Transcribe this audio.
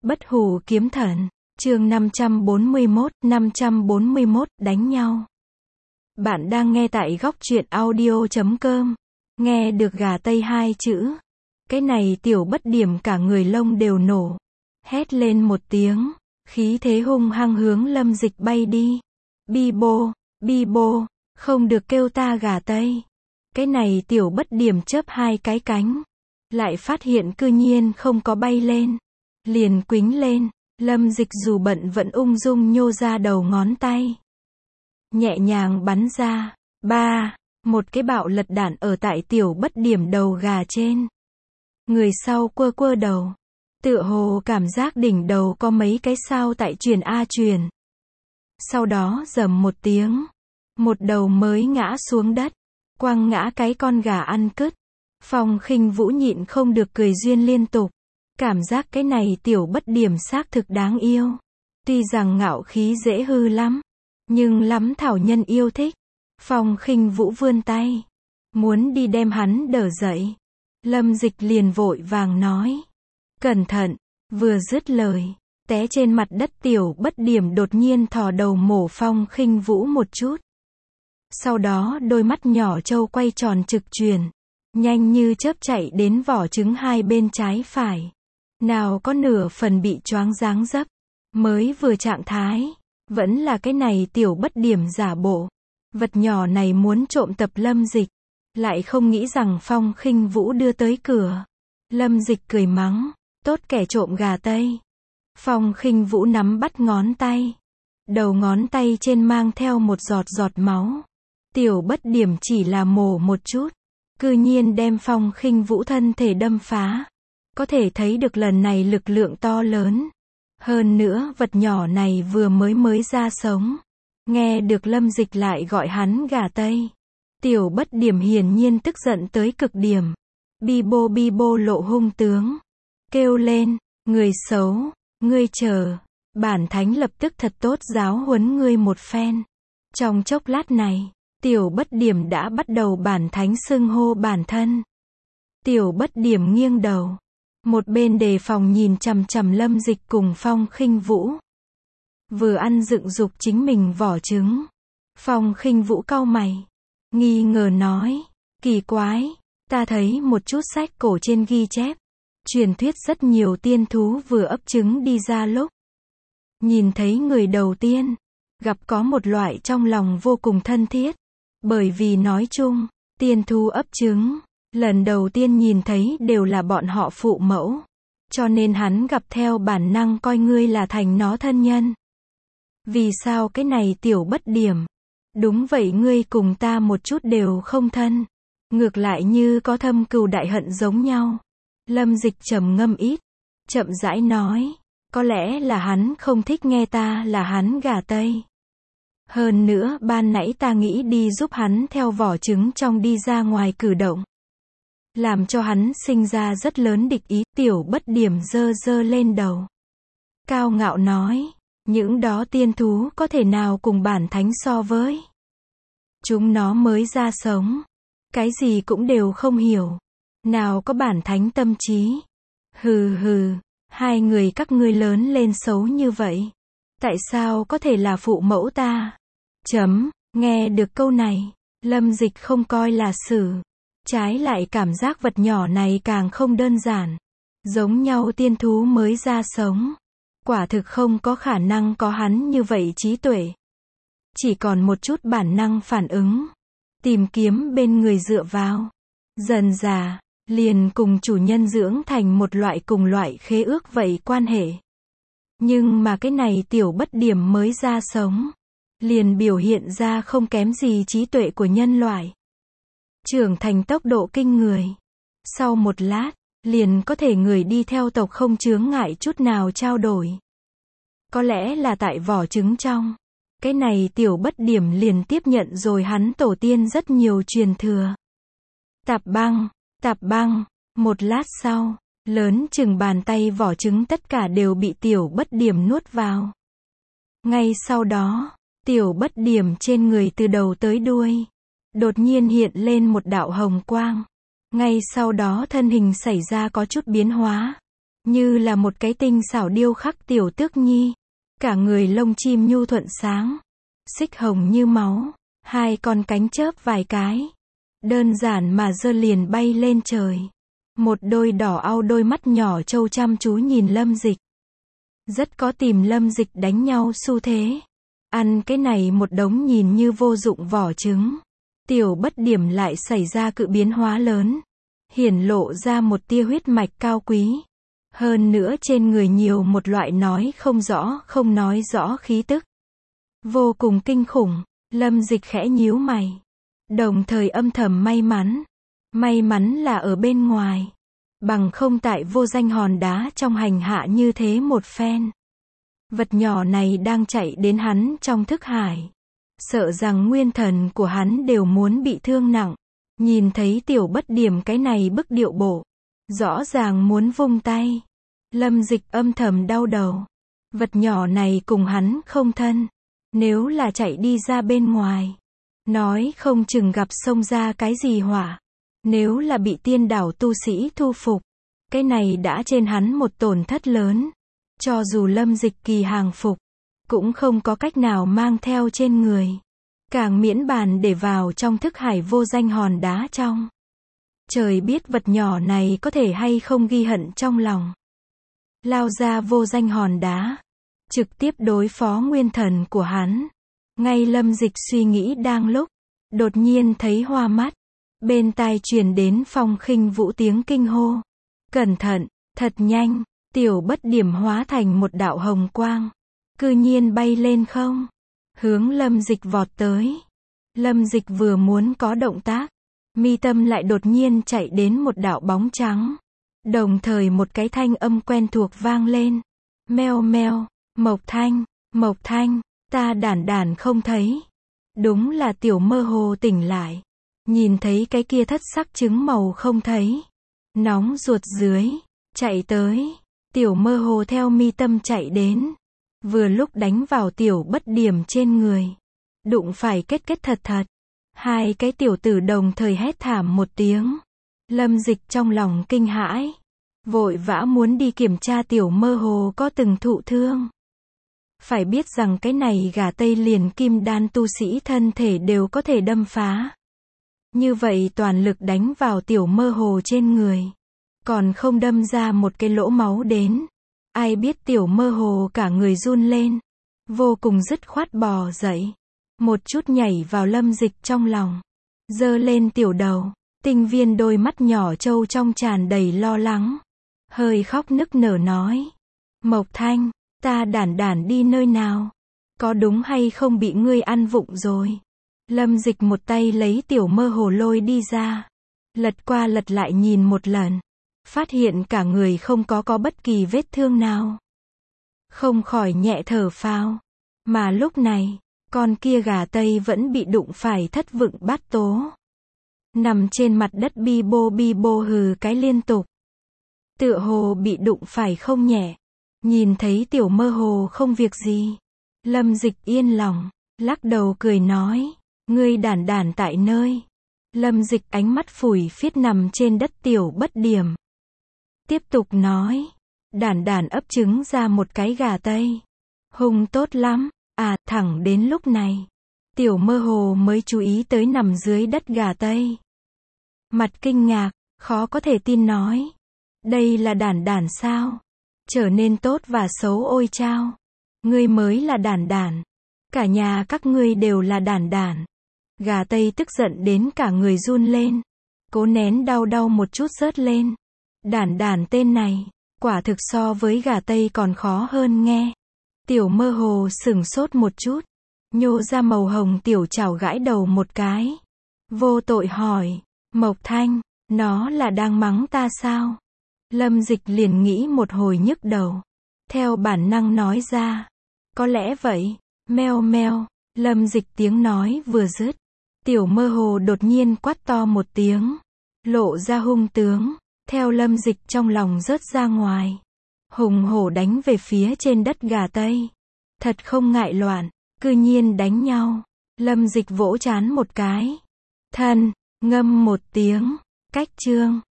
Bất hủ kiếm thần, chương 541, đánh nhau. Bạn đang nghe tại góc truyện audio.com. Nghe được gà tây hai chữ. Cái này tiểu bất điểm cả người lông đều nổ. Hét lên một tiếng, khí thế hung hăng hướng Lâm Dịch bay đi. Bi bô, không được kêu ta gà tây. Cái này tiểu bất điểm chớp hai cái cánh. Lại phát hiện cư nhiên không có bay lên. Liền quính lên, Lâm Dịch dù bận vẫn ung dung nhô ra đầu ngón tay. Nhẹ nhàng bắn ra, một cái bạo lật đạn ở tại tiểu bất điểm đầu gà trên. Người sau quơ quơ đầu, tựa hồ cảm giác đỉnh đầu có mấy cái sao tại truyền a truyền. Sau đó rầm một tiếng, một đầu mới ngã xuống đất, quăng ngã cái con gà ăn cứt. Phong Khinh Vũ nhịn không được cười duyên liên tục. Cảm giác cái này tiểu bất điểm xác thực đáng yêu. Tuy rằng ngạo khí dễ hư lắm, nhưng lắm thảo nhân yêu thích. Phong Khinh Vũ vươn tay, muốn đi đem hắn đỡ dậy. Lâm Dịch liền vội vàng nói, cẩn thận. Vừa dứt lời, té trên mặt đất tiểu bất điểm đột nhiên thò đầu mổ Phong Khinh Vũ một chút. Sau đó đôi mắt nhỏ trâu quay tròn trực chuyển, nhanh như chớp chạy đến vỏ trứng hai bên trái phải. Nào có nửa phần bị choáng dáng dấp. Mới vừa trạng thái, vẫn là cái này tiểu bất điểm giả bộ. Vật nhỏ này muốn trộm tập Lâm Dịch, lại không nghĩ rằng Phong Khinh Vũ đưa tới cửa. Lâm Dịch cười mắng, tốt kẻ trộm gà tây. Phong Khinh Vũ nắm bắt ngón tay, đầu ngón tay trên mang theo một giọt máu. Tiểu bất điểm chỉ là mổ một chút, cư nhiên đem Phong Khinh Vũ thân thể đâm phá. Có thể thấy được lần này lực lượng to lớn. Hơn nữa vật nhỏ này vừa mới ra sống. Nghe được Lâm Dịch lại gọi hắn gà tây. Tiểu bất điểm hiển nhiên tức giận tới cực điểm. Bi bô lộ hung tướng. Kêu lên, người xấu, ngươi chờ. Bản thánh lập tức thật tốt giáo huấn ngươi một phen. Trong chốc lát này, tiểu bất điểm đã bắt đầu bản thánh xưng hô bản thân. Tiểu bất điểm nghiêng đầu. Một bên đề phòng nhìn chằm chằm Lâm Dịch cùng Phong Khinh Vũ. Vừa ăn dựng dục chính mình vỏ trứng. Phong Khinh Vũ cau mày, nghi ngờ nói, kỳ quái, ta thấy một chút sách cổ trên ghi chép. Truyền thuyết rất nhiều tiên thú vừa ấp trứng đi ra lúc. Nhìn thấy người đầu tiên, gặp có một loại trong lòng vô cùng thân thiết. Bởi vì nói chung, tiên thú ấp trứng. Lần đầu tiên nhìn thấy đều là bọn họ phụ mẫu. Cho nên hắn gặp theo bản năng coi ngươi là thành nó thân nhân. Vì sao cái này tiểu bất điểm? Đúng vậy, ngươi cùng ta một chút đều không thân. Ngược lại như có thâm cừu đại hận giống nhau. Lâm Dịch trầm ngâm ít, chậm rãi nói, có lẽ là hắn không thích nghe ta là hắn gà tây. Hơn nữa ban nãy ta nghĩ đi giúp hắn theo vỏ trứng trong đi ra ngoài cử động. Làm cho hắn sinh ra rất lớn địch ý. Tiểu bất điểm giơ lên đầu, cao ngạo nói, những đó tiên thú có thể nào cùng bản thánh so với. Chúng nó mới ra sống, cái gì cũng đều không hiểu, nào có bản thánh tâm trí. Hừ, hai người các ngươi lớn lên xấu như vậy, tại sao có thể là phụ mẫu ta? Nghe được câu này, Lâm Dịch không coi là xử. Trái lại cảm giác vật nhỏ này càng không đơn giản. Giống nhau tiên thú mới ra sống. Quả thực không có khả năng có hắn như vậy trí tuệ. Chỉ còn một chút bản năng phản ứng. Tìm kiếm bên người dựa vào. Dần dà, liền cùng chủ nhân dưỡng thành một loại cùng loại khế ước vậy quan hệ. Nhưng mà cái này tiểu bất điểm mới ra sống. Liền biểu hiện ra không kém gì trí tuệ của nhân loại. Trưởng thành tốc độ kinh người. Sau một lát, liền có thể người đi theo tộc không chướng ngại chút nào trao đổi. Có lẽ là tại vỏ trứng trong. Cái này tiểu bất điểm liền tiếp nhận rồi hắn tổ tiên rất nhiều truyền thừa. Tạp băng. Một lát sau, lớn chừng bàn tay vỏ trứng tất cả đều bị tiểu bất điểm nuốt vào. Ngay sau đó, tiểu bất điểm trên người từ đầu tới đuôi. Đột nhiên hiện lên một đạo hồng quang. Ngay sau đó thân hình xảy ra có chút biến hóa. như là một cái tinh xảo điêu khắc tiểu tước nhi. Cả người lông chim nhu thuận sáng, xích hồng như máu, hai con cánh chớp vài cái. Đơn giản mà giơ liền bay lên trời. Một đôi đỏ au đôi mắt nhỏ trâu chăm chú nhìn Lâm Dịch. Rất có tìm Lâm Dịch đánh nhau xu thế. Ăn cái này một đống nhìn như vô dụng vỏ trứng. Tiểu Bất Điểm lại xảy ra cự biến hóa lớn. Hiển lộ ra một tia huyết mạch cao quý. Hơn nữa trên người nhiều một loại nói không rõ, không nói rõ khí tức. Vô cùng kinh khủng. Lâm Dịch khẽ nhíu mày. Đồng thời âm thầm may mắn. May mắn là ở bên ngoài. Bằng không tại vô danh hòn đá trong hành hạ như thế một phen. Vật nhỏ này đang chạy đến hắn trong thức hải. Sợ rằng nguyên thần của hắn đều muốn bị thương nặng. Nhìn thấy Tiểu Bất Điểm cái này bức điệu bộ. Rõ ràng muốn vung tay. Lâm Dịch âm thầm đau đầu. Vật nhỏ này cùng hắn không thân. Nếu là chạy đi ra bên ngoài. Nói không chừng gặp xông ra cái gì hỏa. Nếu là bị tiên đảo tu sĩ thu phục. Cái này đã trên hắn một tổn thất lớn. Cho dù Lâm Dịch kỳ hàng phục. Cũng không có cách nào mang theo trên người. Càng miễn bàn để vào trong thức hải vô danh hòn đá trong. Trời biết vật nhỏ này có thể hay không ghi hận trong lòng. Lao ra vô danh hòn đá. Trực tiếp đối phó nguyên thần của hắn. Ngay Lâm Dịch suy nghĩ đang lúc. Đột nhiên thấy hoa mắt. Bên tai truyền đến Phong Khinh Vũ tiếng kinh hô. Cẩn thận, thật nhanh. Tiểu Bất Điểm hóa thành một đạo hồng quang. Cư nhiên bay lên không. Hướng Lâm Dịch vọt tới. Lâm Dịch vừa muốn có động tác. Mi tâm lại đột nhiên chạy đến một đạo bóng trắng. Đồng thời một cái thanh âm quen thuộc vang lên. Meo meo, Mộc Thanh, ta đản không thấy. Đúng là Tiểu Mơ Hồ tỉnh lại. Nhìn thấy cái kia thất sắc trứng màu không thấy. Nóng ruột dưới, chạy tới. Tiểu Mơ Hồ theo mi tâm chạy đến. Vừa lúc đánh vào Tiểu Bất Điểm trên người. Đụng phải kết thật. Hai cái tiểu tử đồng thời hét thảm một tiếng. Lâm Dịch trong lòng kinh hãi. Vội vã muốn đi kiểm tra Tiểu Mơ Hồ có từng thụ thương. Phải biết rằng cái này gà Tây liền kim đan tu sĩ thân thể đều có thể đâm phá. Như vậy toàn lực đánh vào Tiểu Mơ Hồ trên người. Còn không đâm ra một cái lỗ máu đến. Ai biết Tiểu Mơ Hồ cả người run lên. Vô cùng dứt khoát bò dậy. Một chút nhảy vào Lâm Dịch trong lòng. Giơ lên tiểu đầu. Tinh viên đôi mắt nhỏ trâu trong tràn đầy lo lắng. Hơi khóc nức nở nói. Mộc Thanh, ta đản đi nơi nào? Có đúng hay không bị ngươi ăn vụng rồi? Lâm Dịch một tay lấy Tiểu Mơ Hồ lôi đi ra. Lật qua lật lại nhìn một lần. Phát hiện cả người không có bất kỳ vết thương nào. Không khỏi nhẹ thở phào. Mà lúc này, con kia gà Tây vẫn bị đụng phải thất vựng bát tố. Nằm trên mặt đất bi bô hừ cái liên tục. Tựa hồ bị đụng phải không nhẹ. Nhìn thấy Tiểu Mơ Hồ không việc gì. Lâm Dịch yên lòng, lắc đầu cười nói. Ngươi đản tại nơi. Lâm Dịch ánh mắt phủi phiết nằm trên đất Tiểu Bất Điểm. Tiếp tục nói. Đản ấp trứng ra một cái gà Tây. Hung tốt lắm. À, thẳng đến lúc này. Tiểu Mơ Hồ mới chú ý tới nằm dưới đất gà Tây. Mặt kinh ngạc, khó có thể tin nói. Đây là đản sao? Trở nên tốt và xấu ôi chao. Ngươi mới là đản. Cả nhà các ngươi đều là đản. Gà Tây tức giận đến cả người run lên. Cố nén đau một chút rớt lên. Đản tên này, quả thực so với gà Tây còn khó hơn nghe. Tiểu Mơ Hồ sửng sốt một chút. Nhô ra màu hồng tiểu chảo gãi đầu một cái. Vô tội hỏi. Mộc Thanh, nó là đang mắng ta sao? Lâm Dịch liền nghĩ một hồi nhức đầu. Theo bản năng nói ra. Có lẽ vậy. Meo meo. Lâm Dịch tiếng nói vừa dứt. Tiểu Mơ Hồ đột nhiên quát to một tiếng. Lộ ra hung tướng. Theo Lâm Dịch trong lòng rớt ra ngoài. Hùng hổ đánh về phía trên đất gà Tây. Thật không ngại loạn. Cư nhiên đánh nhau. Lâm Dịch vỗ trán một cái. Thân, ngâm một tiếng. Cách chương.